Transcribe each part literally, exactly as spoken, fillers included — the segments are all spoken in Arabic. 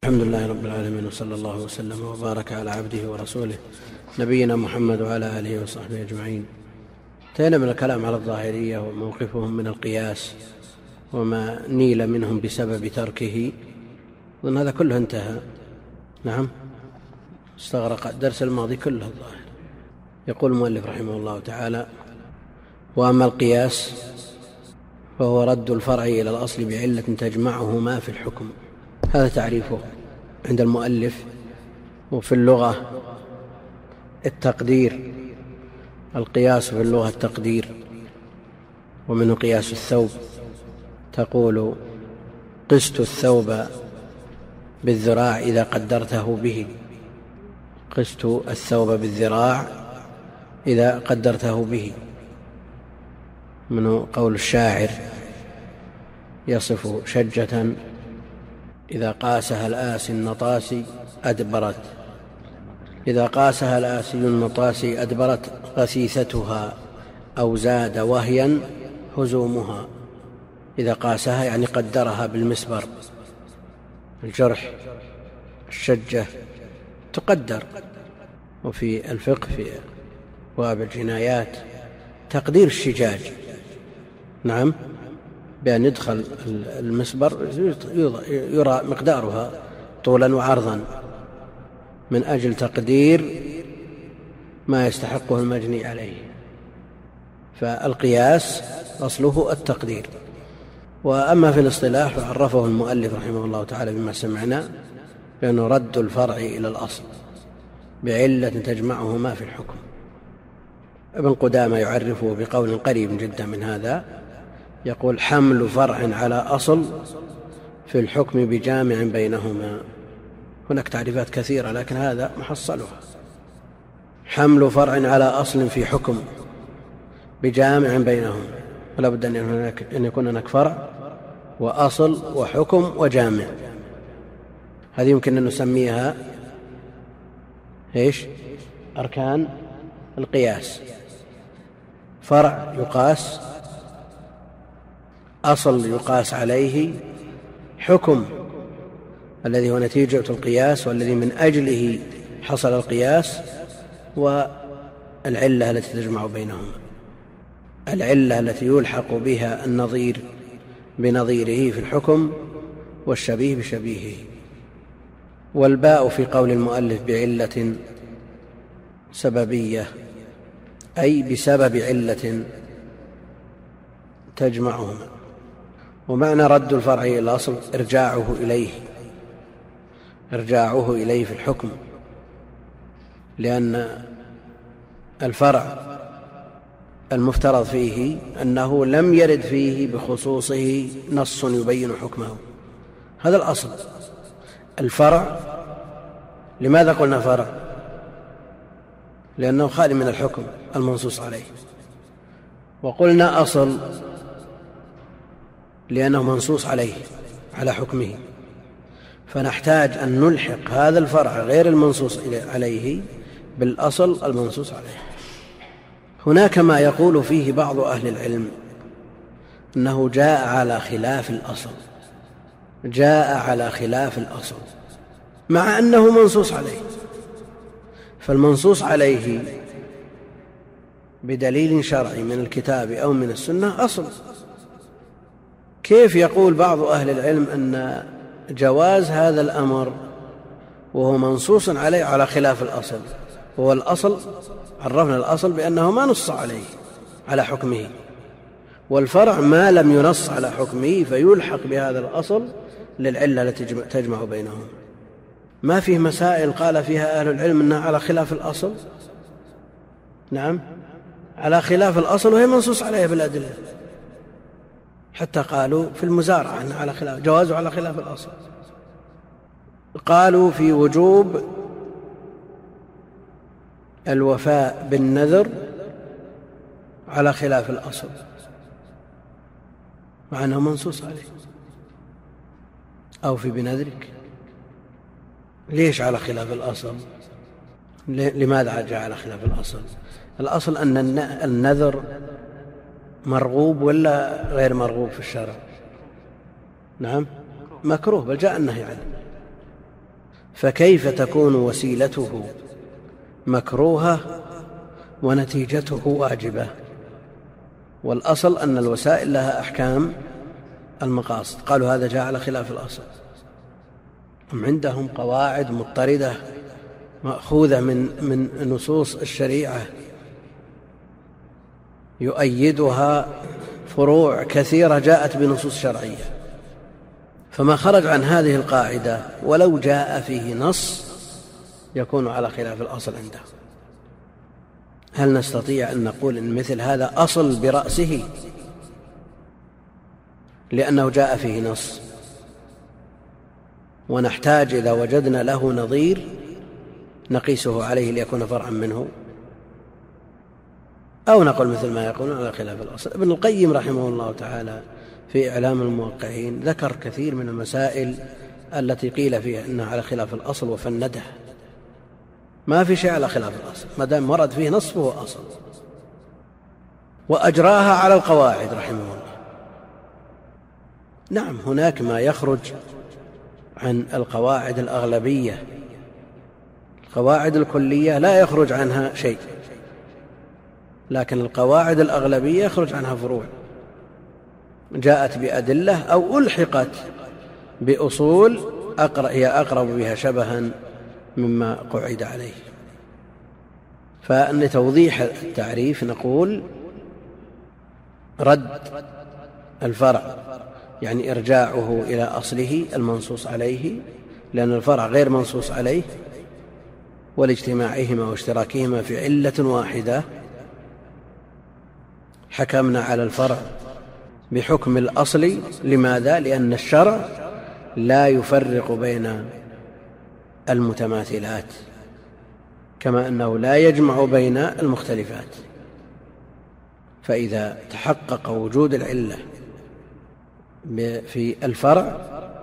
الحمد لله رب العالمين، وصلى الله وسلم وبارك على عبده ورسوله نبينا محمد وعلى آله وصحبه أجمعين. انتهينا من الكلام على الظاهرية وموقفهم من القياس وما نيل منهم بسبب تركه، وأن هذا كله انتهى. نعم، استغرق الدرس الماضي كله الظاهر. يقول المؤلف رحمه الله تعالى: وأما القياس فهو رد الفرع إلى الأصل بعلة تجمعهما في الحكم. هذا تعريفه عند المؤلف. وفي اللغة التقدير، القياس في اللغة التقدير، ومنه قياس الثوب. تقول: قست الثوب بالذراع إذا قدرته به. قست الثوب بالذراع إذا قدرته به. منه قول الشاعر يصف شجة: إذا قاسها الآسي النطاسي أدبرت. إذا قاسها الآسي النطاسي أدبرت غسيستها أو زاد وهيا هزومها. إذا قاسها يعني قدرها بالمسبر. الجرح الشجة تقدر. وفي الفقه في باب الجنايات تقدير الشجاج، نعم، بأن يدخل المسبر يرى مقدارها طولا وعرضا من أجل تقدير ما يستحقه المجني عليه. فالقياس أصله التقدير. وأما في الاصطلاح فعرفه المؤلف رحمه الله تعالى بما سمعنا بأنه رد الفرع إلى الأصل بعلة تجمعهما في الحكم. ابن قدامة يعرفه بقول قريب جدا من هذا، يقول: حمل فرع على أصل في الحكم بجامع بينهما. هناك تعريفات كثيرة لكن هذا محصلها: حمل فرع على أصل في حكم بجامع بينهما. ولا بد أن يكون هناك فرع وأصل وحكم وجامع. هذه يمكن أن نسميها إيش؟ أركان القياس. فرع يقاس، أصل يقاس عليه، حكم الذي هو نتيجة القياس والذي من أجله حصل القياس، والعلة التي تجمع بينهما، العلة التي يلحق بها النظير بنظيره في الحكم والشبيه بشبيهه. والباء في قول المؤلف بعلة سببية، أي بسبب علة تجمعهما. ومعنى رد الفرع إلى الأصل إرجاعه إليه، إرجاعه إليه في الحكم، لأن الفرع المفترض فيه أنه لم يرد فيه بخصوصه نص يبين حكمه. هذا الأصل. الفرع، لماذا قلنا فرع؟ لأنه خالي من الحكم المنصوص عليه. وقلنا أصل لأنه منصوص عليه على حكمه. فنحتاج أن نلحق هذا الفرع غير المنصوص عليه بالأصل المنصوص عليه. هناك ما يقول فيه بعض أهل العلم أنه جاء على خلاف الأصل، جاء على خلاف الأصل مع أنه منصوص عليه. فالمنصوص عليه بدليل شرعي من الكتاب أو من السنة أصل. كيف يقول بعض أهل العلم أن جواز هذا الأمر وهو منصوص عليه على خلاف الأصل؟ هو الأصل، عرفنا الأصل بأنه ما نص عليه على حكمه، والفرع ما لم ينص على حكمه فيلحق بهذا الأصل للعلة التي تجمع بينهم. ما فيه مسائل قال فيها أهل العلم أنها على خلاف الأصل؟ نعم، على خلاف الأصل وهي منصوص عليها بالأدلة. حتى قالوا في المزارعة أنها على خلاف، جوازه على خلاف الأصل. قالوا في وجوب الوفاء بالنذر على خلاف الأصل مع أنه منصوص عليه. أو في بنذرك. ليش على خلاف الأصل؟ لماذا جاء على خلاف الأصل؟ الأصل أن النذر مرغوب ولا غير مرغوب في الشرع؟ نعم، مكروه، بل جاء النهي عنه. فكيف تكون وسيلته مكروهة ونتيجته واجبة؟ والأصل أن الوسائل لها أحكام المقاصد. قالوا هذا جاء على خلاف الأصل. هم عندهم قواعد مضطردة مأخوذة من من نصوص الشريعة يؤيدها فروع كثيرة جاءت بنصوص شرعية، فما خرج عن هذه القاعدة ولو جاء فيه نص يكون على خلاف الأصل عنده. هل نستطيع أن نقول إن مثل هذا أصل برأسه لأنه جاء فيه نص، ونحتاج إذا وجدنا له نظير نقيسه عليه ليكون فرعا منه، أو نقول مثل ما يقولون على خلاف الأصل؟ ابن القيم رحمه الله تعالى في إعلام الموقعين ذكر كثير من المسائل التي قيل فيها إنها على خلاف الأصل وفنده. ما في شيء على خلاف الأصل ما دام ورد فيه نص فهو أصل، وأجراها على القواعد رحمه الله. نعم هناك ما يخرج عن القواعد الأغلبية، القواعد الكلية لا يخرج عنها شيء، لكن القواعد الأغلبية يخرج عنها فروع جاءت بأدلة أو ألحقت بأصول هي أقرب بها شبها مما قعد عليه. فلتوضيح التعريف نقول رد الفرع يعني إرجاعه إلى أصله المنصوص عليه، لأن الفرع غير منصوص عليه، ولاجتماعهما واشتراكهما في علة واحدة حكمنا على الفرع بحكم الأصل. لماذا؟ لأن الشرع لا يفرق بين المتماثلات كما أنه لا يجمع بين المختلفات. فإذا تحقق وجود العلة في الفرع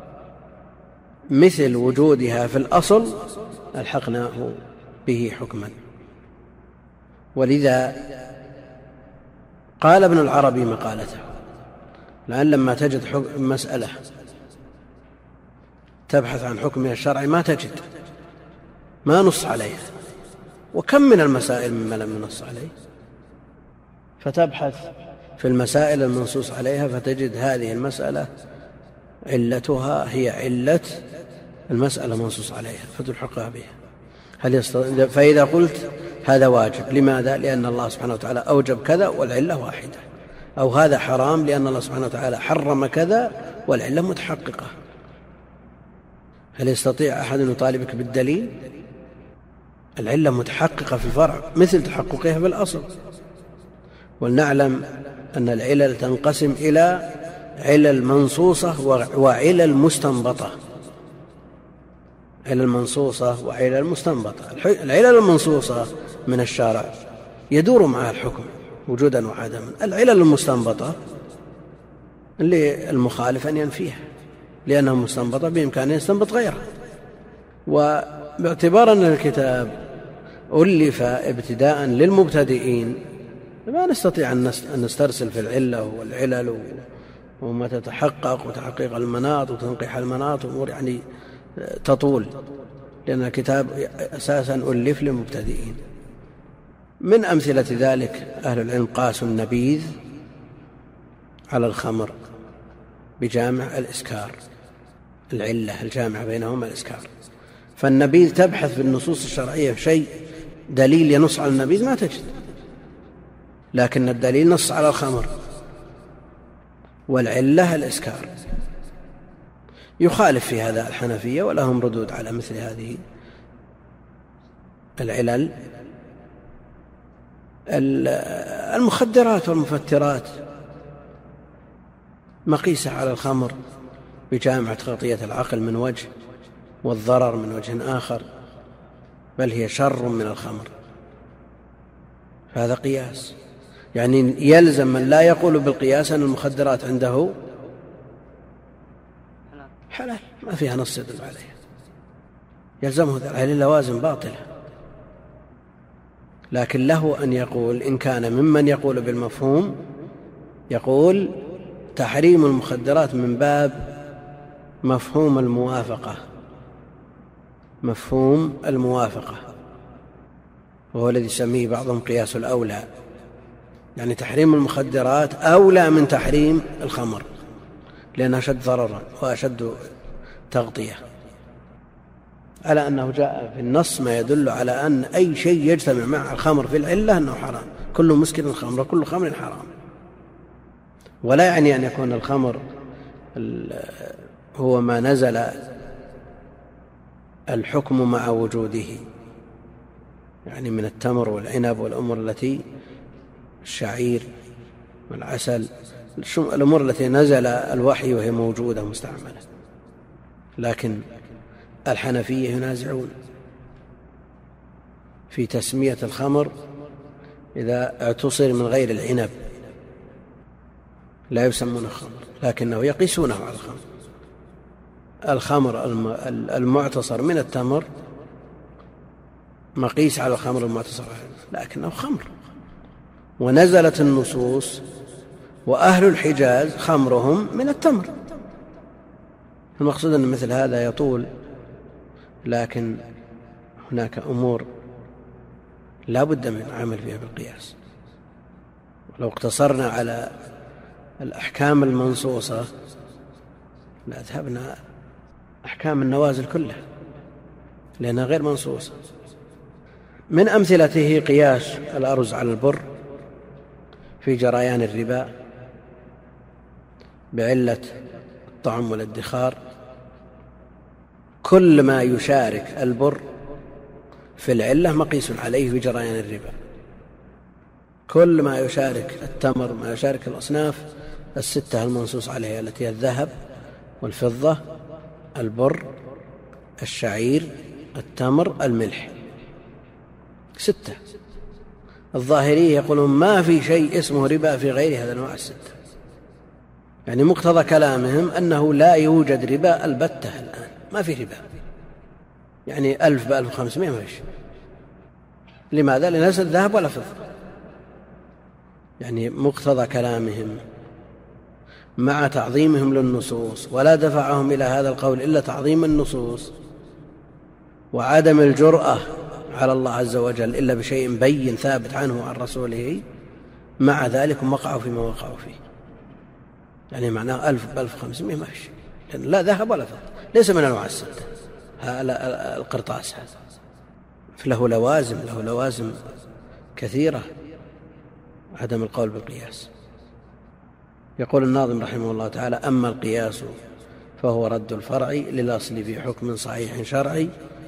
مثل وجودها في الأصل ألحقناه به حكما. ولذا قال ابن العربي مقالته: لأن لما تجد مسألة تبحث عن حكمها الشرعي ما تجد، ما نص عليها، وكم من المسائل مما لم ينص عليه، فتبحث في المسائل المنصوص عليها فتجد هذه المسألة علتها هي علة المسألة منصوص عليها فتلحقها بها. هل يستطيع؟ فإذا قلت هذا واجب، لماذا؟ لأن الله سبحانه وتعالى أوجب كذا والعلة واحدة، أو هذا حرام لأن الله سبحانه وتعالى حرم كذا والعلة متحققة. هل يستطيع أحد أن يطالبك بالدليل؟ العلة متحققة في الفرع مثل تحققها في الأصل. ولنعلم أن العلل تنقسم إلى علل منصوصة وعلل مستنبطة. علل منصوصة وعلل مستنبطة. العلل المنصوصة من الشارع يدور معها الحكم وجودا وعدما. العلل المستنبطة اللي المخالف أن ينفيها لأنها مستنبطة بإمكانه يستنبط غيرها. وباعتبار أن الكتاب ألف ابتداء للمبتدئين ما نستطيع أن نسترسل في العلة والعلل وما تتحقق وتحقيق المناط وتنقيح المناط وأمور يعني تطول، لأن الكتاب أساسا ألف للمبتدئين. من أمثلة ذلك أهل العلم قاسوا النبيذ على الخمر بجامع الإسكار، العلة الجامعة بينهما الإسكار. فالنبيذ تبحث في النصوص الشرعية شيء دليل ينص على النبيذ ما تجد، لكن الدليل نص على الخمر والعلة الإسكار. يخالف في هذا الحنفية ولهم ردود على مثل هذه العلل. المخدرات والمفترات مقيسة على الخمر بجامعة تغطية العقل من وجه والضرر من وجه آخر، بل هي شر من الخمر. هذا قياس، يعني يلزم من لا يقول بالقياس أن المخدرات عنده حلال ما فيها نص يدل عليها، يلزمه على لوازم باطلة. لكن له أن يقول إن كان ممن يقول بالمفهوم يقول تحريم المخدرات من باب مفهوم الموافقة مفهوم الموافقة، وهو الذي يسميه بعضهم قياس الأولى، يعني تحريم المخدرات أولى من تحريم الخمر لأنها أشد ضررا وأشد تغطية، على أنه جاء في النص ما يدل على أن أي شيء يجتمع مع الخمر في العلة أنه حرام، كل مسكر خمر وكل خمر حرام. ولا يعني أن يكون الخمر هو ما نزل الحكم مع وجوده، يعني من التمر والعنب والأمور التي الشعير والعسل، الأمور التي نزل الوحي وهي موجودة مستعملة. لكن الحنفية ينازعون في تسمية الخمر إذا اعتصر من غير العنب، لا يسمونه خمر لكنه يقيسونه على الخمر. الخمر المعتصر من التمر مقيس على الخمر المعتصر لكنه خمر، ونزلت النصوص وأهل الحجاز خمرهم من التمر. المقصود أن مثل هذا يطول، لكن هناك أمور لا بد من العمل فيها بالقياس. ولو اقتصرنا على الأحكام المنصوصة لأذهبنا أحكام النوازل كلها لأنها غير منصوصة. من أمثلته قياس الأرز على البر في جريان الربا بعلة الطعم والادخار. كل ما يشارك البر في العلة مقيس عليه في جريان الربا، كل ما يشارك التمر، ما يشارك الأصناف الستة المنصوص عليها التي هي الذهب والفضة البر الشعير التمر الملح، ستة. الظاهرية يقولون ما في شيء اسمه ربا في غير هذا الأنواع الستة، يعني مقتضى كلامهم أنه لا يوجد ربا البتة الآن، ما في ربا، يعني ألف بألف وخمسمائة ما فيش. لماذا؟ لأن ليس ذهب ولا فضة. يعني مقتضى كلامهم مع تعظيمهم للنصوص، ولا دفعهم إلى هذا القول إلا تعظيم النصوص وعدم الجرأة على الله عز وجل إلا بشيء بين ثابت عنه وعن رسوله، مع ذلك وقعوا فيما وقعوا فيه. يعني معناه ألف بألف وخمسمائة ما فيش، لأن لا ذهب ولا فضة، ليس من أنواع الستة. القرطاس هذا فله لوازم، له لوازم كثيرة عدم القول بالقياس. يقول الناظم رحمه الله تعالى: أما القياس فهو رد الفرع للأصل في حكم صحيح شرعي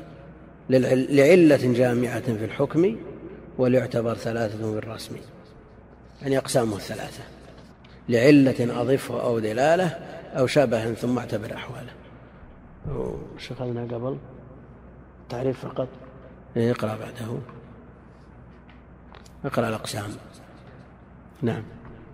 لعلة جامعة في الحكم وليعتبر ثلاثة بالرسم. يعني أقسامه الثلاثة: لعلة أضفه أو دلالة أو شبه ثم اعتبر أحواله. شغلنا قبل تعريف فقط، اقرأ بعده، اقرأ الأقسام. نعم.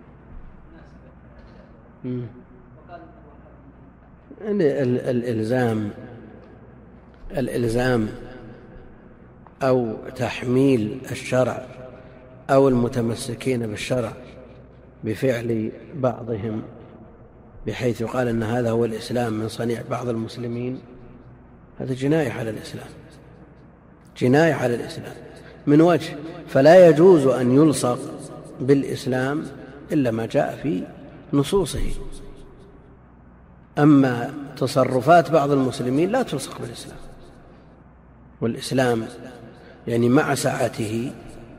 الإلزام الإلزام أو تحميل الشرع أو المتمسكين بالشرع بفعل بعضهم بحيث يقال أن هذا هو الإسلام من صنيع بعض المسلمين، هذا جناية على الإسلام، جناية على الإسلام من وجه، فلا يجوز أن يلصق بالإسلام إلا ما جاء في نصوصه. أما تصرفات بعض المسلمين لا تلصق بالإسلام، والإسلام يعني مع سعته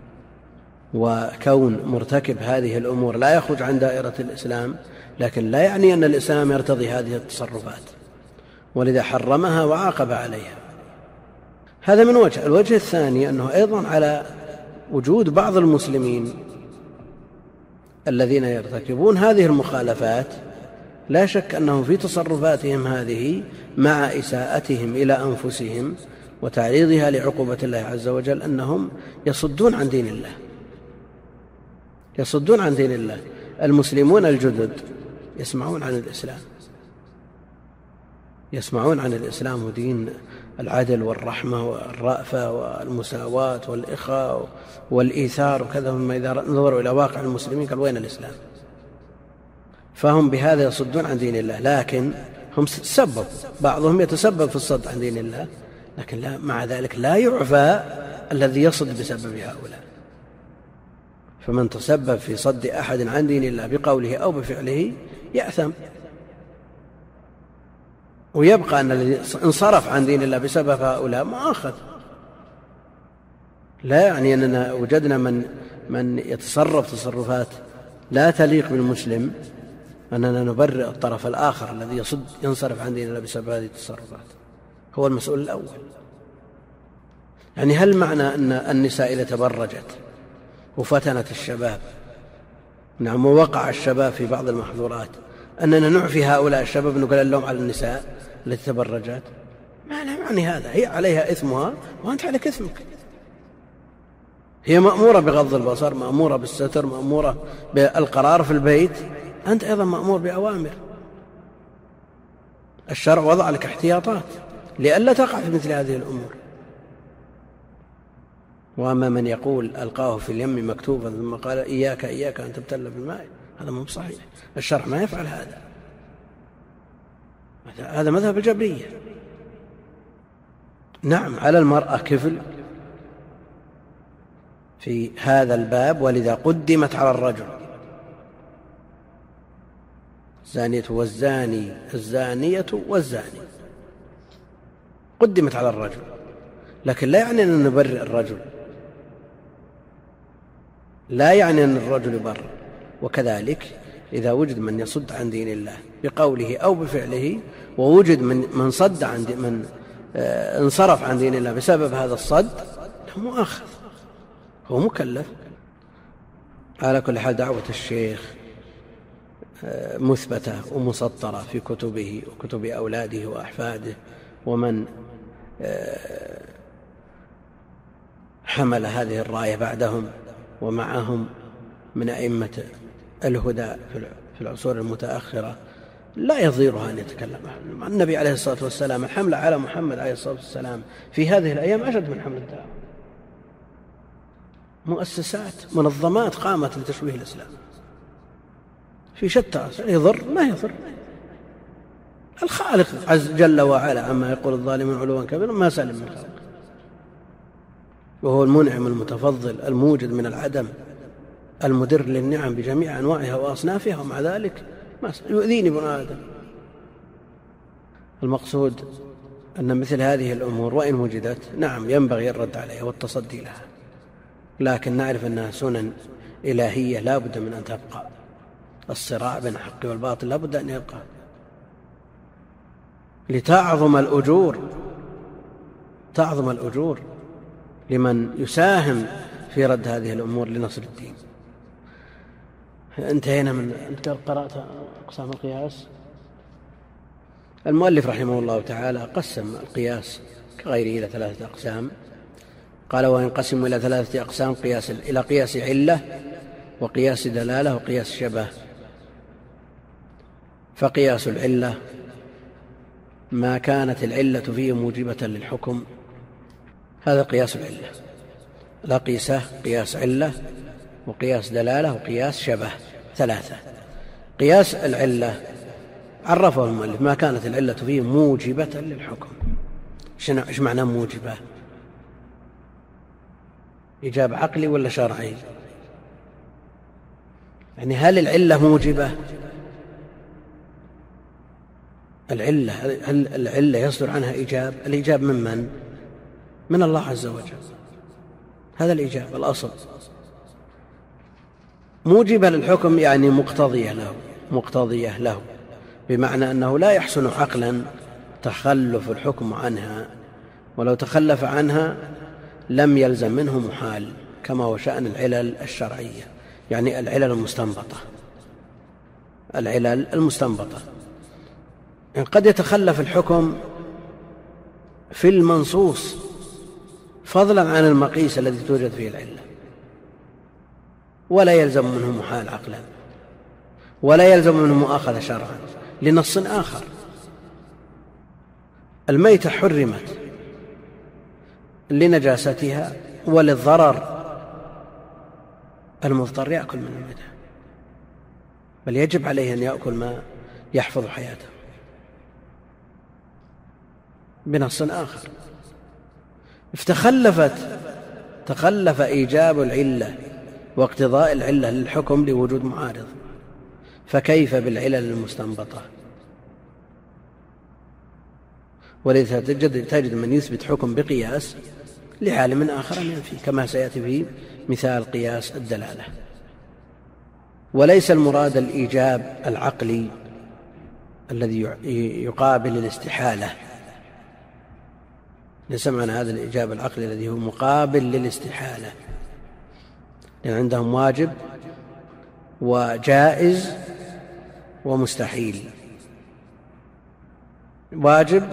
وكون مرتكب هذه الأمور لا يخرج عن دائرة الإسلام، لكن لا يعني أن الإسلام يرتضي هذه التصرفات، ولذا حرمها وعاقب عليها. هذا من وجه. الوجه الثاني أنه أيضا على وجود بعض المسلمين الذين يرتكبون هذه المخالفات، لا شك أنهم في تصرفاتهم هذه مع إساءتهم إلى أنفسهم وتعريضها لعقوبة الله عز وجل أنهم يصدون عن دين الله، يصدون عن دين الله. المسلمون الجدد يسمعون عن الإسلام، يسمعون عن الإسلام ودين العدل والرحمة والرأفة والمساواة والإخاء والإيثار وكذا، ثم إذا نظروا إلى واقع المسلمين قال وين الإسلام؟ فهم بهذا يصدون عن دين الله، لكن هم سبب، بعضهم يتسبب في الصد عن دين الله، لكن لا مع ذلك لا يعفى الذي يصد بسبب هؤلاء. فمن تسبب في صد أحد عن دين الله بقوله أو بفعله يأثم، ويبقى أن الذي انصرف عن دين الله بسبب هؤلاء مؤاخذ. لا يعني أننا وجدنا من من يتصرف تصرفات لا تليق بالمسلم أننا نبرئ الطرف الآخر الذي يصد ينصرف عن دين الله بسبب هذه التصرفات، هو المسؤول الأول. يعني هل معنى أن النساء إذا تبرجت وفتنت الشباب، نعم، ووقع الشباب في بعض المحظورات، أننا نعفي هؤلاء الشباب نقول اللوم على النساء التي تبرجت؟ ما لا معني هذا. هي عليها إثمها وأنت عليك إثمك. هي مأمورة بغض البصر، مأمورة بالستر، مأمورة بالقرار في البيت، أنت أيضا مأمور بأوامر. الشرع وضع لك احتياطات لئلا تقع في مثل هذه الأمور. وأما من يقول ألقاه في اليم مكتوبا ثم قال إياك إياك أن تبتل بالماء، هذا مو صحيح. الشرع ما يفعل هذا، هذا مذهب الجبرية. نعم، على المرأة كفل في هذا الباب، ولذا قدمت على الرجل. الزانية والزاني، الزانية والزاني قدمت على الرجل، لكن لا يعني أن نبرئ الرجل، لا يعني أن الرجل يبرئ. وكذلك إذا وجد من يصد عن دين الله بقوله أو بفعله، ووجد من من صد عن دين من آه انصرف عن دين الله بسبب هذا الصد، هو مؤاخذ، هو مكلف. على كل حال دعوة الشيخ آه مثبتة ومسطرة في كتبه وكتب أولاده وأحفاده ومن آه حمل هذه الراية بعدهم ومعهم من أئمة الهدى في العصور المتأخرة، لا يضيرها أن يتكلم. النبي عليه الصلاة والسلام الحملة على محمد عليه الصلاة والسلام في هذه الأيام أشد من حمل الدعوة. مؤسسات منظمات قامت لتشويه الإسلام في شتى، يضر ما يضر. الخالق عز جل وعلا عما يقول الظالمون علوا كبيرا ما سلم من خلق، وهو المنعم المتفضل الموجد من العدم المدر للنعم بجميع أنواعها وأصنافها، ومع ذلك ما يؤذيني ابن آدم. المقصود أن مثل هذه الأمور وإن وجدت نعم ينبغي الرد عليها والتصدي لها، لكن نعرف أنها سنن إلهية لا بد من أن تبقى. الصراع بين الحق والباطل لا بد أن يبقى لتعظم الأجور، تعظم الأجور لمن يساهم في رد هذه الأمور لنصر الدين. انتهينا من أنت قرأت أقسام القياس. المؤلف رحمه الله تعالى قسم القياس كغيره إلى ثلاثة أقسام. قال وينقسم إلى ثلاثة أقسام: قياس إلى قياس علة، وقياس دلالة، وقياس شبه. فقياس العلة ما كانت العلة فيه موجبة للحكم، هذا قياس العلة. لا قيسه قياس علة وقياس دلالة وقياس شبه، ثلاثة. قياس العلة عرفه المؤلف ما كانت العلة فيه موجبة للحكم. ايش معنى موجبة؟ إيجاب عقلي ولا شرعي؟ يعني هل العلة موجبة؟ العلة هل العلة يصدر عنها إيجاب؟ الإيجاب من من؟ من الله عز وجل، هذا الإيجاب الأصل. موجبة للحكم يعني مقتضية له، مقتضية له بمعنى أنه لا يحسن عقلا تخلف الحكم عنها، ولو تخلف عنها لم يلزم منه محال، كما هو شأن العلل الشرعية، يعني العلل المستنبطة. العلل المستنبطة يعني قد يتخلف الحكم في المنصوص فضلا عن المقيس الذي توجد فيه العلة، ولا يلزم منه محال عقلا، ولا يلزم منه مؤاخذة شرعا لنص آخر. الميتة حرمت لنجاستها وللضرر، المضطر يأكل من الميتة، بل يجب عليه أن يأكل ما يحفظ حياته بنص آخر. فتخلفت تخلف إيجاب العلة واقتضاء العلة للحكم لوجود معارض، فكيف بالعلل المستنبطة؟ ولذا تجد, تجد من يثبت حكم بقياس لعالم آخر ينفي، كما سيأتي في مثال قياس الدلالة. وليس المراد الإيجاب العقلي الذي يقابل الاستحالة، ليس معنى هذا الإيجاب العقلي الذي هو مقابل للاستحالة، لأن عندهم واجب وجائز ومستحيل. واجب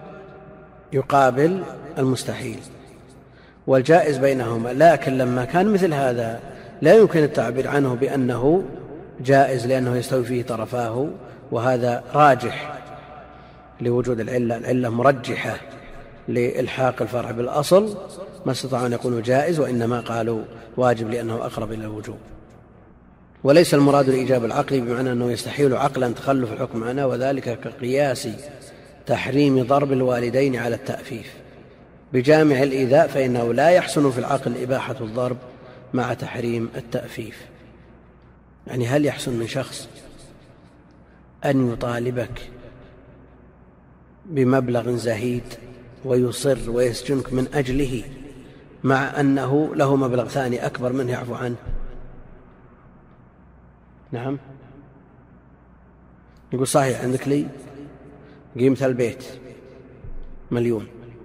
يقابل المستحيل والجائز بينهما، لكن لما كان مثل هذا لا يمكن التعبير عنه بأنه جائز لأنه يستوي فيه طرفاه، وهذا راجح لوجود العلة، العلة مرجحة لإلحاق الفرع بالأصل، ما استطاعوا أن يقولوا جائز، وإنما قالوا واجب لأنه أقرب إلى الوجوب. وليس المراد الإيجاب العقلي بمعنى أنه يستحيل عقلا تخلف الحكم عنه، وذلك كقياس تحريم ضرب الوالدين على التأفيف بجامع الإيذاء، فإنه لا يحسن في العقل إباحة الضرب مع تحريم التأفيف. يعني هل يحسن من شخص أن يطالبك بمبلغ زهيد ويصر ويسجنك من أجله، مع أنه له مبلغ ثاني أكبر منه يعفو عنه؟ نعم، يقول صحيح عندك لي قيمة البيت مليون،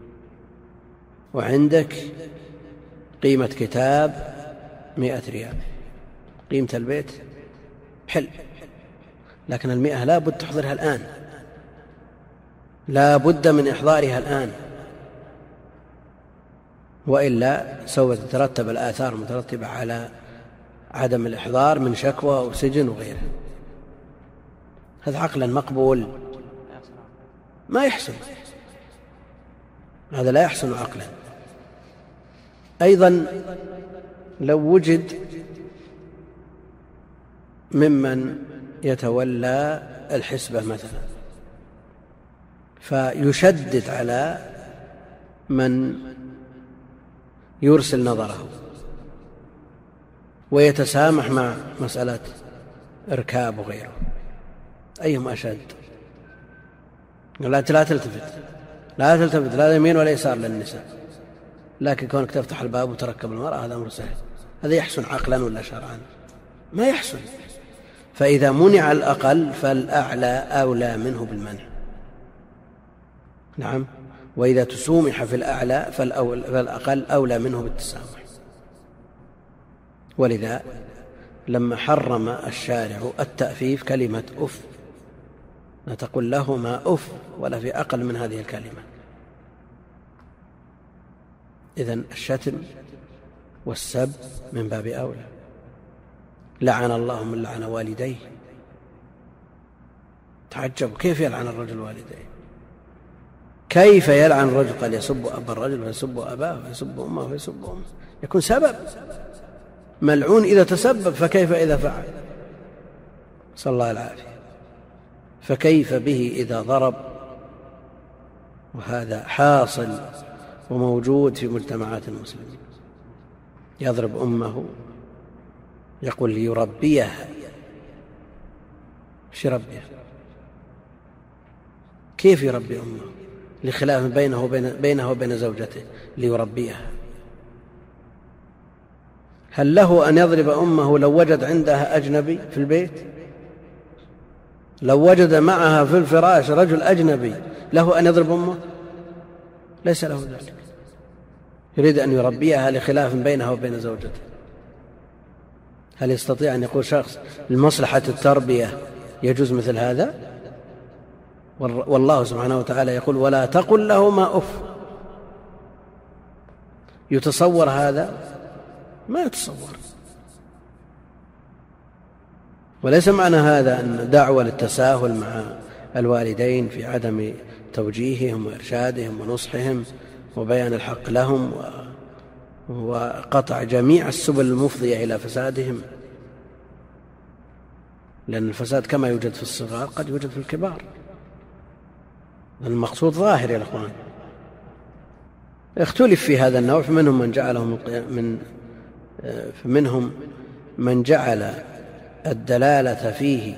وعندك قيمة كتاب مئة ريال، قيمة البيت حل، لكن المئة لا بد تحضرها الآن، لا بد من إحضارها الآن، وإلا سوف تترتب الآثار المترتبة على عدم الإحضار من شكوى وسجن وغيره. هذا عقلا مقبول؟ ما يحسن، هذا لا يحسن عقلا. أيضا لو وجد ممن يتولى الحسبة مثلا فيشدد على من يرسل نظره ويتسامح مع مسألة إركاب وغيره، أيهم أشد؟ لا لا تلتفت، لا تلتفت لا يمين ولا يسار للنساء، لكن كونك تفتح الباب وتركب المرأة هذا أمر سهل. هذا يحسن عقلا ولا شرعا؟ ما يحسن. فإذا منع الأقل فالأعلى أولى منه بالمنع. نعم، وإذا تسومح في الأعلى فالأقل أولى منه بالتسامح. ولذا لما حرم الشارع التأفيف كلمة أف لا تقل لهما أف ولا في أقل من هذه الكلمة. إذن الشتم والسب من باب أولى. لعن الله من لعن والديه. تعجب كيف يلعن الرجل والديه؟ كيف يلعن الرجل؟ قال يسب أبا الرجل ويسب أباه ويسب أمه ويسب أمه، يكون سبب ملعون إذا تسبب، فكيف إذا فعل؟ صلى الله العافية. فكيف به إذا ضرب؟ وهذا حاصل وموجود في مجتمعات المسلمين. يضرب أمه، يقول ليربيها. ايش يربيها؟ كيف يربي أمه؟ لخلاف بينه وبين, بينه وبين زوجته ليربيها. هل له أن يضرب أمه لو وجد عندها أجنبي في البيت؟ لو وجد معها في الفراش رجل أجنبي له أن يضرب أمه؟ ليس له ذلك. يريد أن يربيها لخلاف بينها وبين زوجته. هل يستطيع أن يقول شخص لمصلحة التربية يجوز مثل هذا؟ والله سبحانه وتعالى يقول ولا تقل لهما أف. يتصور هذا؟ ما يتصور. وليس معنى هذا أن دعوة للتساهل مع الوالدين في عدم توجيههم وإرشادهم ونصحهم وبيان الحق لهم وقطع جميع السبل المفضية إلى فسادهم، لأن الفساد كما يوجد في الصغار قد يوجد في الكبار. المقصود ظاهر يا أخوان. اختلف في هذا النوع، فمنهم من جعله من فمنهم من جعل الدلالة فيه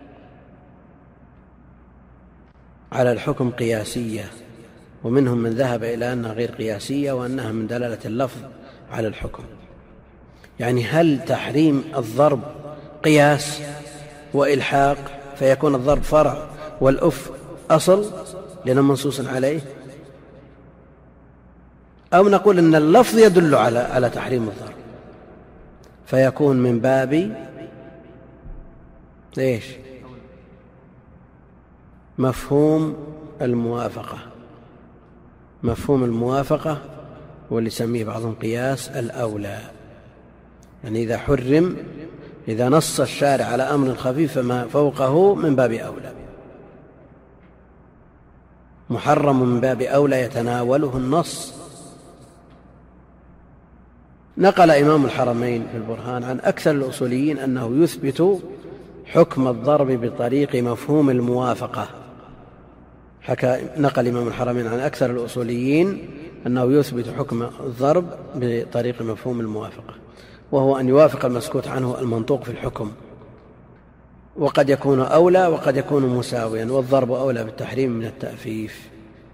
على الحكم قياسية، ومنهم من ذهب إلى أنها غير قياسية وأنها من دلالة اللفظ على الحكم. يعني هل تحريم الضرب قياس وإلحاق فيكون الضرب فرع والأف أصل لأنه منصوص عليه، أو نقول أن اللفظ يدل على على تحريم الضرب فيكون من باب إيش؟ مفهوم الموافقة. مفهوم الموافقة واللي يسميه بعضهم قياس الأولى. يعني إذا حرم، إذا نص الشارع على أمر خفيف فما فوقه من باب أولى، محرم من باب أولى يتناوله النص. نقل إمام الحرمين في البرهان عن أكثر الأصوليين أنه يثبت حكم الضرب بطريق مفهوم الموافقة. حكى نقل إمام الحرمين عن أكثر الأصوليين أنه يثبت حكم الضرب بطريق مفهوم الموافقة، وهو أن يوافق المسكوت عنه المنطوق في الحكم، وقد يكون أولى وقد يكون مساويا، والضرب أولى بالتحريم من التأفيف.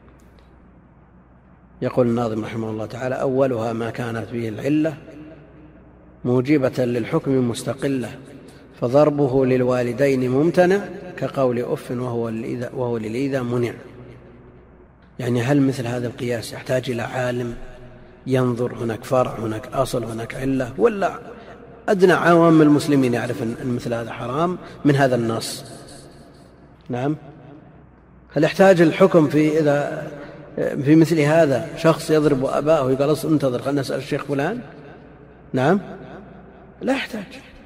يقول الناظم رحمه الله تعالى: أولها ما كانت به العلة موجبة للحكم مستقلة، فضربه للوالدين ممتنع كقول أف وهو للإيذاء منع. يعني هل مثل هذا القياس يحتاج إلى عالم ينظر هناك فرع هناك أصل هناك علة، ولا أدنى عوام المسلمين يعرف أن مثل هذا حرام من هذا النص؟ نعم. هل يحتاج الحكم في إذا في مثل هذا شخص يضرب أباه ويقال انتظر خلنا نسأل الشيخ فلان؟ نعم، لا يحتاج.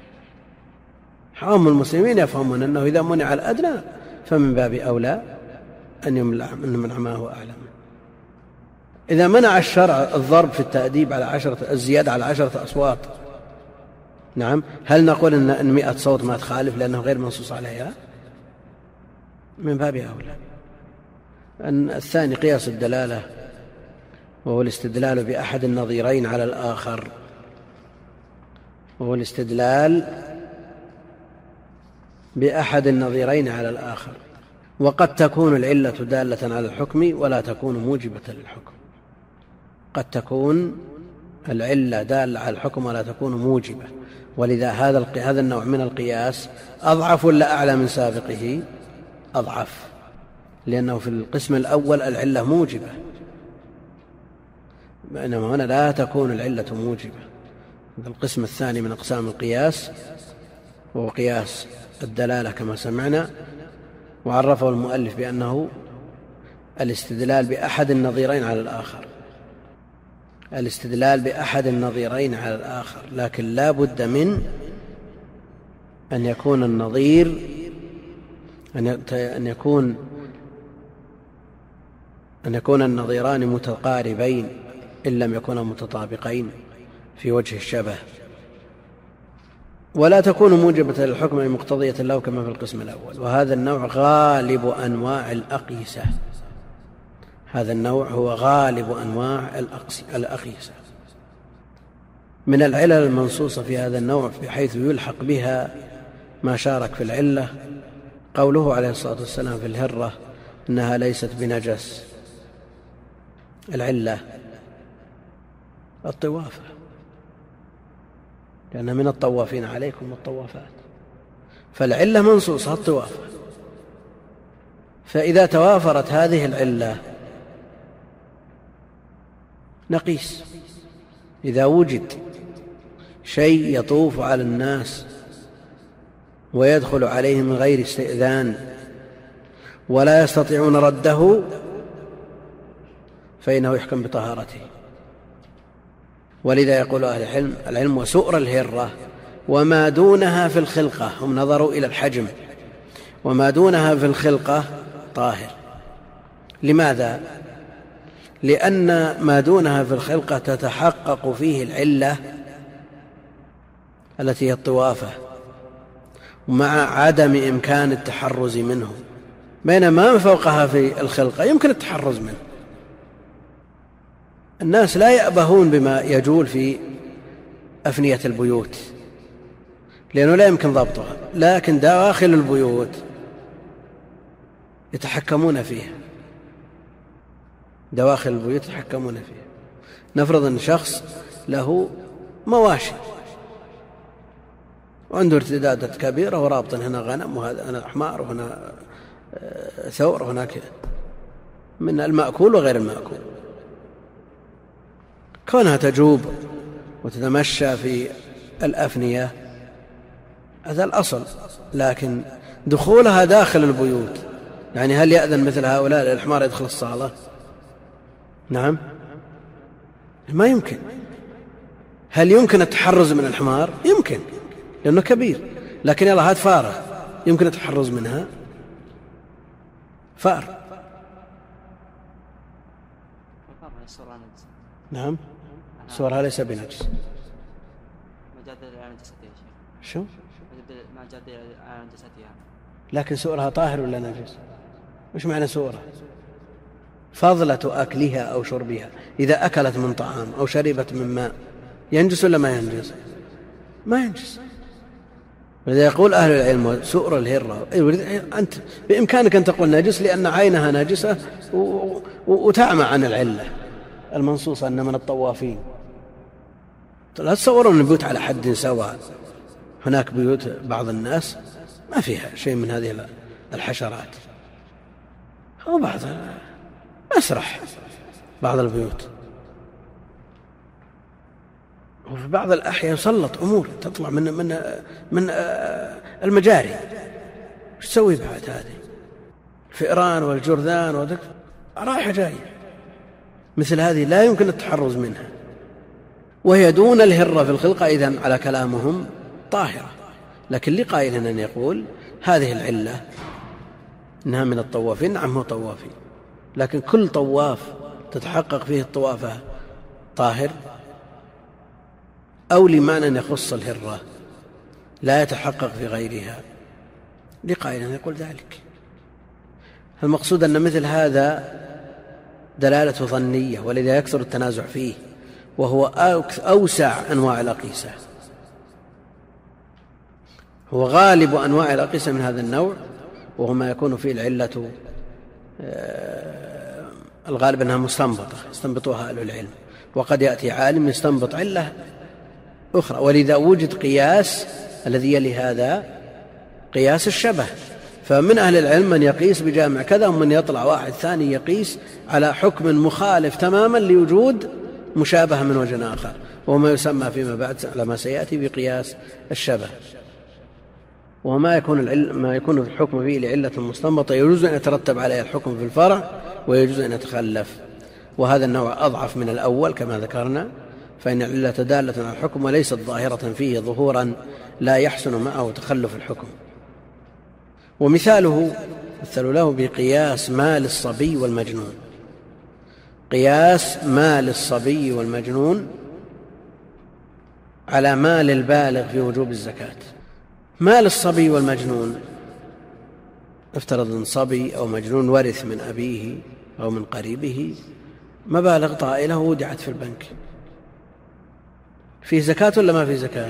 عوام المسلمين يفهمون أنه إذا منع الأدنى فمن باب أولى أن يمنع ما هو أعلى. إذا منع الشرع الضرب في التأديب على عشرة الزيادة على عشرة أصوات، نعم، هل نقول أن مئة صوت ما تخالف لأنه غير منصوص عليها؟ من باب أولى. أن الثاني قياس الدلالة، وهو الاستدلال بأحد النظيرين على الآخر، وهو الاستدلال بأحد النظيرين على الآخر. وقد تكون العلة دالة على الحكم ولا تكون موجبة للحكم. قد تكون العلة دالة على الحكم ولا تكون موجبة، ولذا هذا هذا النوع من القياس أضعف ولا أعلى من سابقه؟ أضعف، لأنه في القسم الأول العلة موجبة، بينما هنا لا تكون العلة موجبة. في القسم الثاني من أقسام القياس وهو قياس الدلالة كما سمعنا، وعرفه المؤلف بأنه الاستدلال بأحد النظيرين على الآخر، الاستدلال بأحد النظيرين على الآخر، لكن لا بد من أن يكون النظير أن يكون أن يكون النظيران متقاربين إن لم يكونا متطابقين في وجه الشبه، ولا تكون موجبة للحكم أي مقتضية له كما في القسم الأول. وهذا النوع غالب أنواع الأقيسة، هذا النوع هو غالب أنواع الأقيسة. من العلل المنصوصة في هذا النوع بحيث يلحق بها ما شارك في العلة قوله عليه الصلاة والسلام في الهرة إنها ليست بنجس. العلة الطوافة، لأن من الطوافين عليكم والطوافات، فالعلة منصوصة الطوافة. فإذا توافرت هذه العلة نقيس. إذا وجد شيء يطوف على الناس ويدخل عليهم من غير استئذان ولا يستطيعون رده فإنه يحكم بطهارته. ولذا يقول أهل العلم العلم وسؤر الهرة وما دونها في الخلقة، هم نظروا إلى الحجم، وما دونها في الخلقة طاهر. لماذا؟ لأن ما دونها في الخلقة تتحقق فيه العلة التي هي الطوافة مع عدم إمكان التحرز منه، بينما ما فوقها في الخلقة يمكن التحرز منه. الناس لا يأبهون بما يجول في أفنية البيوت لأنه لا يمكن ضبطها، لكن داخل البيوت يتحكمون فيها، دواخل البيوت يتحكمون فيها. نفرض أن شخص له مواشي وعنده ارتدادات كبيرة ورابط هنا غنم وهذا هنا حمار وهنا ثور وهنا كذا من المأكول وغير المأكول، كونها تجوب وتتمشى في الأفنية هذا الأصل، لكن دخولها داخل البيوت يعني هل يأذن مثل هؤلاء الحمار يدخل الصالة؟ نعم ما يمكن. هل يمكن التحرز من الحمار؟ يمكن لأنه كبير، لكن يلا هات فارة يمكن التحرز منها؟ فار. نعم صورها ليس بنجس. شو؟ لكن سؤرها طاهر ولا نجس؟ وش معنى سؤرها؟ فضلة أكلها أو شربها، إذا أكلت من طعام أو شربت من ماء ينجس ولا ما ينجس؟ ما ينجس. ولذا يقول أهل العلم سؤر الهرة أنت بإمكانك أن تقول نجس لأن عينها نجسة وتعمى عن العلة المنصوصة أن من الطوافين. لا تصورون البيوت على حد سواء، هناك بيوت بعض الناس ما فيها شيء من هذه الحشرات، أو بعض أسرح بعض البيوت، وفي بعض الأحياء يسلط أمور تطلع من من من المجاري. وش تسوي بعد هذه؟ فئران والجرذان وذك رايحة جاية، مثل هذه لا يمكن التحرز منها، وهي دون الهرة في الخلقة. إذن على كلامهم طاهرة، لكن لقائل أن يقول هذه العلة إنها من الطوافين. نعم هو طوافي، لكن كل طواف تتحقق فيه الطوافة طاهر، أو لمعنى أن يخص الهرة لا يتحقق في غيرها. لقائل أن يقول ذلك. المقصود أن مثل هذا دلالة ظنية، ولذا يكثر التنازع فيه، وهو أوسع أنواع الأقيسة، هو غالب أنواع الأقيسة من هذا النوع، وهو ما يكون فيه العلة الغالب أنها مستنبطة يستنبطها أهل العلم، وقد يأتي عالم يستنبط علة أخرى. ولذا وجد قياس الذي يلي هذا قياس الشبه، فمن أهل العلم من يقيس بجامع كذا، ومن يطلع واحد ثاني يقيس على حكم مخالف تماما لوجود مشابهة من وجه آخر، وما يسمى فيما بعد على ما سيأتي بقياس الشبه. وما يكون العلم ما يكون في الحكم فيه لعلة مستنبطة يجوز أن يترتب عليها الحكم في الفرع، ويجوز أن يتخلف، وهذا النوع أضعف من الأول كما ذكرنا، فإن العلة دالة على الحكم وليست ظاهرة فيه ظهورا لا يحسن معه تخلف الحكم. ومثاله مثل له بقياس مال الصبي والمجنون. قياس مال الصبي والمجنون على مال البالغ في وجوب الزكاة. مال الصبي والمجنون، افترض ان صبي أو مجنون ورث من أبيه أو من قريبه مبالغ طائلة ودعت في البنك، فيه زكاة ولا ما فيه زكاة؟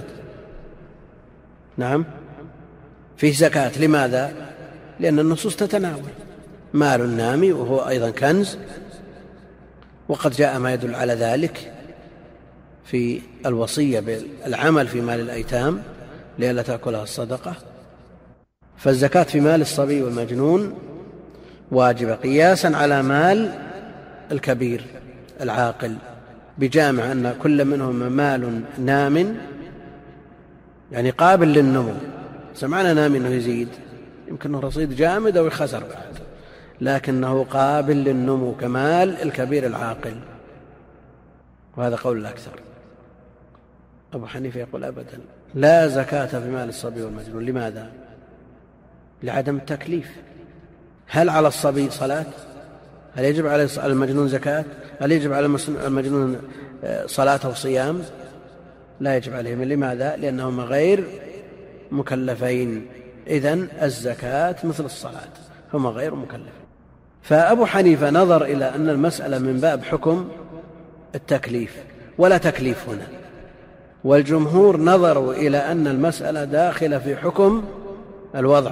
نعم فيه زكاة. لماذا؟ لأن النصوص تتناول مال نامي وهو أيضا كنز، وقد جاء ما يدل على ذلك في الوصية بالعمل في مال الأيتام لئلا تأكلها الصدقة. فالزكاة في مال الصبي والمجنون واجبة قياسا على مال الكبير العاقل، بجامع أن كل منهم مال نام يعني قابل للنمو. سمعنا نام أنه يزيد، يمكن أنه رصيد جامد أو يخسر بعد، لكنه قابل للنمو كمال الكبير العاقل، وهذا قول الأكثر. أبو حنيفة يقول أبدا لا زكاة في مال الصبي والمجنون. لماذا؟ لعدم التكليف. هل على الصبي صلاة؟ هل يجب على المجنون زكاة؟ هل يجب على المجنون صلاة أو صيام؟ لا يجب عليهم. لماذا؟ لأنهما غير مكلفين، إذن الزكاة مثل الصلاة، هما غير مكلفين. فأبو حنيفة نظر إلى أن المسألة من باب حكم التكليف ولا تكليف هنا. والجمهور نظروا إلى أن المسألة داخلة في حكم الوضع،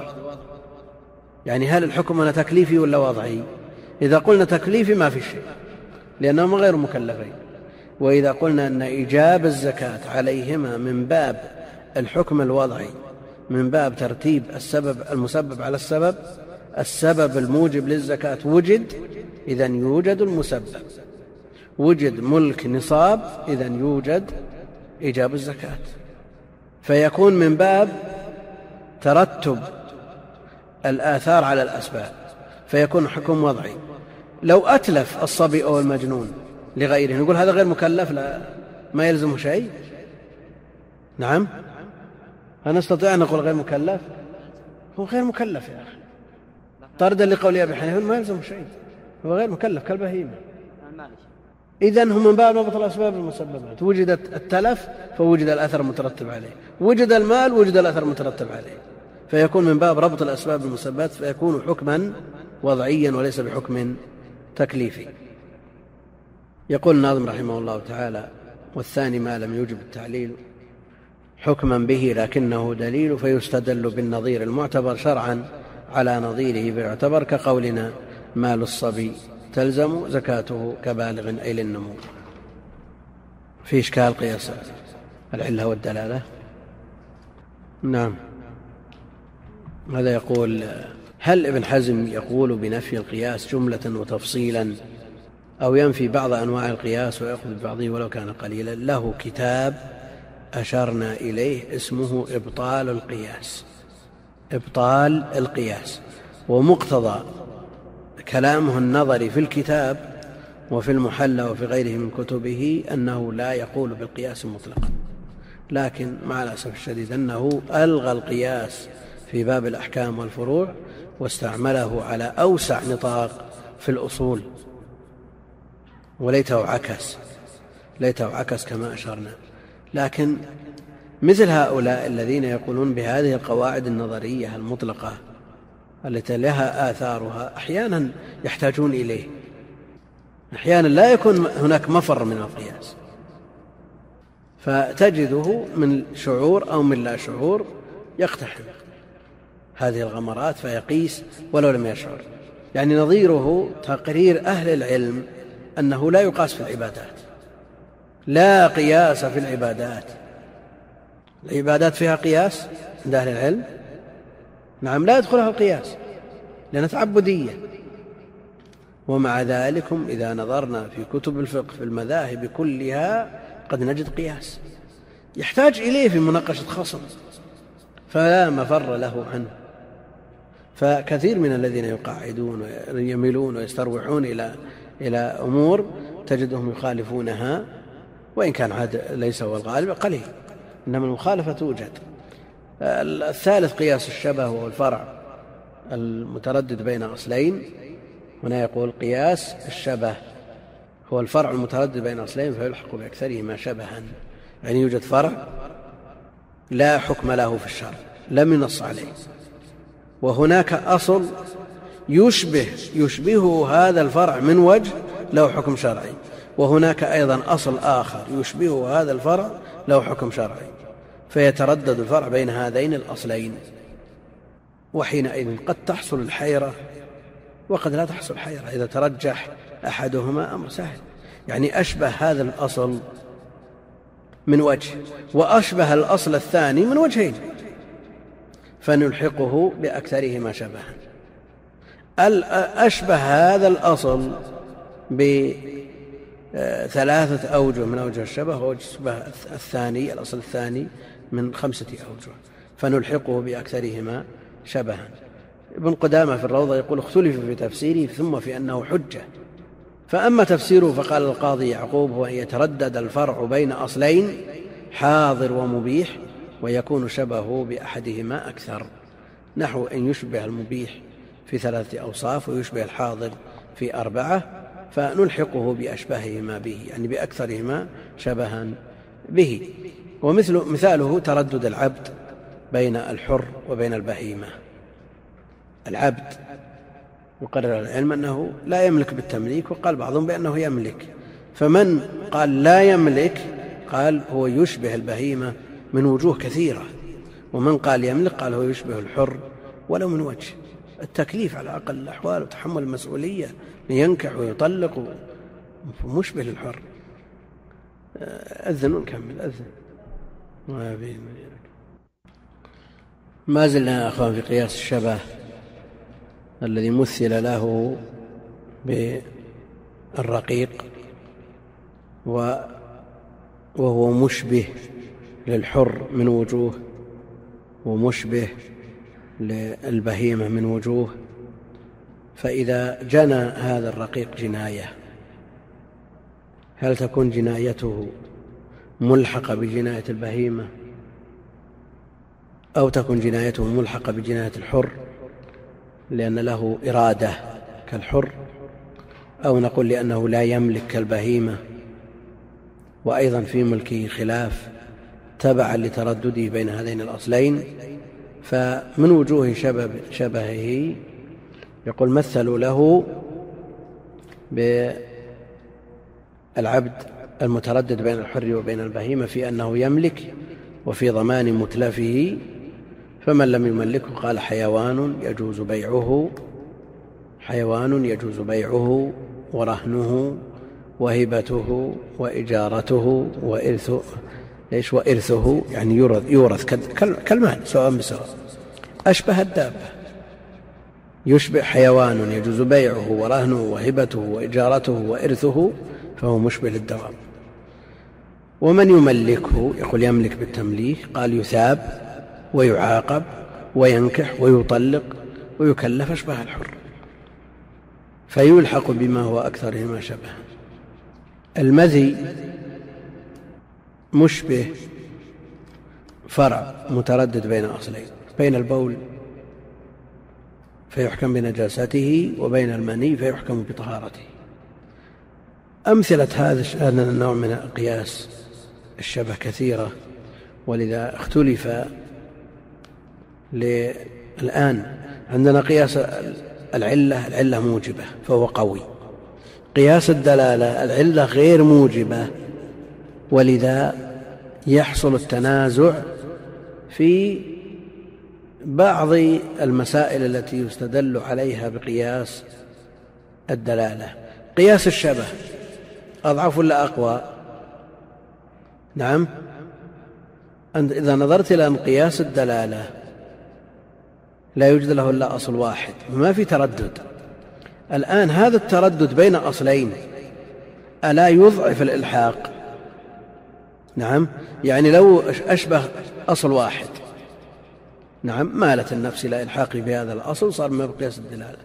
يعني هل الحكم هنا تكليفي ولا وضعي؟ إذا قلنا تكليفي ما في شيء لأنهم غير مكلفين، وإذا قلنا أن إيجاب الزكاة عليهما من باب الحكم الوضعي، من باب ترتيب السبب المسبب على السبب، السبب الموجب للزكاة وجد، إذن يوجد المسبب، وجد ملك نصاب، إذن يوجد إيجاب الزكاة، فيكون من باب ترتب الآثار على الأسباب، فيكون حكم وضعي. لو أتلف الصبي أو المجنون لغيره نقول هذا غير مكلف، لا ما يلزمه شيء؟ نعم، هل نستطيع أن نقول غير مكلف؟ هو غير مكلف يا أخي، طردا لقول أبي حنيفة ما يلزمه شيء، هو غير مكلف كالبهيمة. إذن هم من باب ربط الأسباب المسببات، وجدت التلف فوجد الأثر المترتب عليه، وجد المال وجد الأثر المترتب عليه، فيكون من باب ربط الأسباب المسببات، فيكون حكما وضعيا وليس بحكم تكليفي. يقول الناظم رحمه الله تعالى: والثاني ما لم يوجب التعليل حكما به لكنه دليل، فيستدل بالنظير المعتبر شرعا على نظيره فيعتبر، كقولنا مال الصبي تلزم زكاته كبالغ أي للنمو. في إشكال قياس العلة والدلالة؟ نعم. هذا يقول: هل ابن حزم يقول بنفي القياس جملة وتفصيلا، أو ينفي بعض أنواع القياس ويأخذ ببعضه ولو كان قليلا؟ له كتاب أشرنا إليه اسمه إبطال القياس، إبطال القياس، ومقتضى كلامه النظري في الكتاب وفي المحلى وفي غيره من كتبه أنه لا يقول بالقياس مطلقا، لكن مع الأسف الشديد أنه ألغى القياس في باب الأحكام والفروع واستعمله على أوسع نطاق في الأصول، وليته عكس، ليته عكس كما أشرنا. لكن مثل هؤلاء الذين يقولون بهذه القواعد النظرية المطلقة التي لها آثارها أحيانا يحتاجون إليه، أحيانا لا يكون هناك مفر من القياس، فتجده من شعور أو من لا شعور يقتحم هذه الغمرات فيقيس ولو لم يشعر. يعني نظيره تقرير أهل العلم أنه لا يقاس في العبادات، لا قياس في العبادات. العبادات فيها قياس عند أهل العلم؟ نعم، لا يدخلها القياس لأنها تعبدية. ومع ذلك إذا نظرنا في كتب الفقه في المذاهب كلها قد نجد قياس يحتاج إليه في مناقشة خصم، فلا مفر له عنه. فكثير من الذين يقاعدون ويميلون ويستروحون إلى إلى أمور تجدهم يخالفونها، وإن كان عاد ليس هو الغالب قليل، إنما المخالفة توجد. الثالث قياس الشبه وهو الفرع المتردد بين أصلين. هنا يقول قياس الشبه هو الفرع المتردد بين أصلين فيلحق بأكثرهما شبها، يعني يوجد فرع لا حكم له في الشرع لم ينص عليه، وهناك أصل يشبه يشبهه هذا الفرع من وجه له حكم شرعي، وهناك أيضا أصل آخر يشبهه هذا الفرع له حكم شرعي، فيتردد الفرع بين هذين الأصلين، وحينئذ قد تحصل الحيرة وقد لا تحصل حيرة إذا ترجح أحدهما أمر سهل. يعني أشبه هذا الأصل من وجه وأشبه الأصل الثاني من وجهين، فنلحقه بأكثرهما شبها. أشبه هذا الأصل بثلاثة أوجه من أوجه الشبه، وأشبه الثاني الأصل الثاني من خمسة أوجه، فنلحقه بأكثرهما شبها. ابن قدامة في الروضة يقول اختلف في تفسيره ثم في أنه حجة. فأما تفسيره فقال القاضي يعقوب هو أن يتردد الفرع بين أصلين حاضر ومبيح ويكون شبهه بأحدهما أكثر، نحو أن يشبه المبيح في ثلاثة أوصاف ويشبه الحاضر في أربعة، فنلحقه بأشبههما به، يعني بأكثرهما شبها به. ومثل مثاله تردد العبد بين الحر وبين البهيمة. العبد يقرر العلم أنه لا يملك بالتمليك، وقال بعضهم بأنه يملك، فمن قال لا يملك قال هو يشبه البهيمة من وجوه كثيرة، ومن قال يملك قال هو يشبه الحر ولو من وجه. التكليف على أقل الأحوال وتحمل المسؤولية لينكح ويطلق مشبه للحر. أذن ونكمل. أذن. ما زلنا أخوان في قياس الشبه الذي مثل له بالرقيق وهو مشبه للحر من وجوه ومشبه للبهيمة من وجوه. فإذا جنى هذا الرقيق جناية هل تكون جنايته ملحقة بجناية البهيمة أو تكون جنايته ملحقة بجناية الحر لأن له إرادة كالحر، أو نقول لأنه لا يملك كالبهيمة وأيضا في ملكه خلاف تبعا لتردده بين هذين الأصلين. فمن وجوه شبه شبهه يقول مثلوا له بالعبد المتردد بين الحر وبين البهيمة في أنه يملك وفي ضمان متلفه، فمن لم يملكه قال حيوان يجوز بيعه حيوان يجوز بيعه ورهنه وهبته وإجارته وإرثه ليش وإرثه يعني يورث, يورث كالمال سواء بسواء، أشبه الدابة. يشبه حيوان يجوز بيعه ورهنه وهبته وإجارته وإرثه فهو مشبه للدواب. ومن يملكه يقول يملك بالتمليك قال يثاب ويعاقب وينكح ويطلق ويكلف أشبه الحر، فيلحق بما هو أكثرهما شبها. المذي مشبه فرع متردد بين أصلين، بين البول فيحكم بنجاسته وبين المني فيحكم بطهارته. أمثلة هذا النوع من قياس الشبه كثيرة، ولذا اختلف. الآن عندنا قياس العلة العلة موجبة فهو قوي، قياس الدلالة العلة غير موجبة، ولذا يحصل التنازع في بعض المسائل التي يستدل عليها بقياس الدلالة. قياس الشبه أضعف ولا أقوى؟ نعم، إذا نظرت إلى أن قياس الدلالة لا يوجد له إلا أصل واحد وما في تردد. الآن هذا التردد بين أصلين ألا يضعف الإلحاق؟ نعم، يعني لو أشبه أصل واحد نعم مالت النفس إلى إلحاقه بهذا الأصل صار من قياس الدلالة،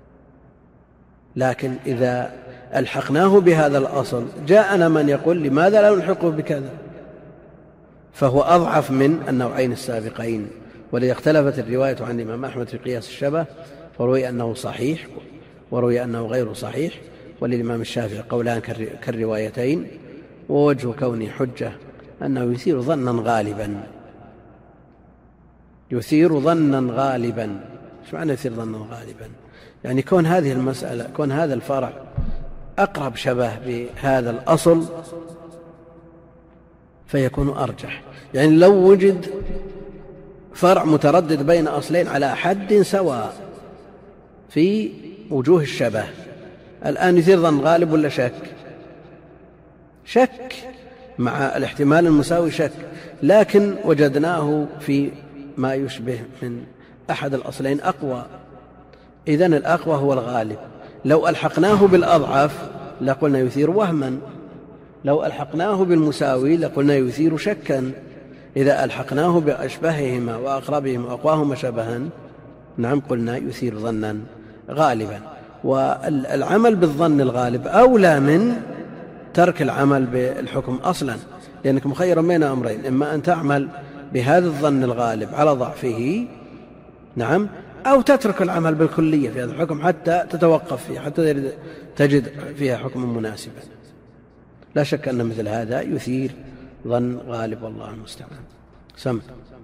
لكن إذا ألحقناه بهذا الأصل جاءنا من يقول لماذا لا نلحقه بكذا، فهو أضعف من النوعين السابقين. ولذا اختلفت الرواية عن الإمام أحمد في قياس الشبه، فروي أنه صحيح وروي أنه غير صحيح، وللإمام الشافعي قولان كالروايتين، ووجه كونه حجة أنه يثير ظنا غالبا يثير ظنا غالبا ايش معنى يثير ظنا غالبا؟ يعني كون هذه المسألة كون هذا الفرع أقرب شبه بهذا الأصل فيكون أرجح. يعني لو وجد فرع متردد بين أصلين على حد سواء في وجوه الشبه، الآن يثير ظن غالب ولا شك؟ شك مع الاحتمال المساوي شك، لكن وجدناه في ما يشبه من أحد الأصلين أقوى، إذن الأقوى هو الغالب. لو ألحقناه بالأضعف لقلنا يثير وهما، لو ألحقناه بالمساوي لقلنا يثير شكا. إذا ألحقناه بأشبههما وأقربهما وأقواهما شبها نعم قلنا يثير ظنا غالبا. والعمل بالظن الغالب أولى من ترك العمل بالحكم أصلا، لأنك مخير بين أمرين، إما أن تعمل بهذا الظن الغالب على ضعفه نعم، أو تترك العمل بالكلية في هذا الحكم حتى تتوقف فيه، حتى تجد فيها حكم مناسبا. لا شك أن مثل هذا يثير ظن غالب، والله المستعان. سم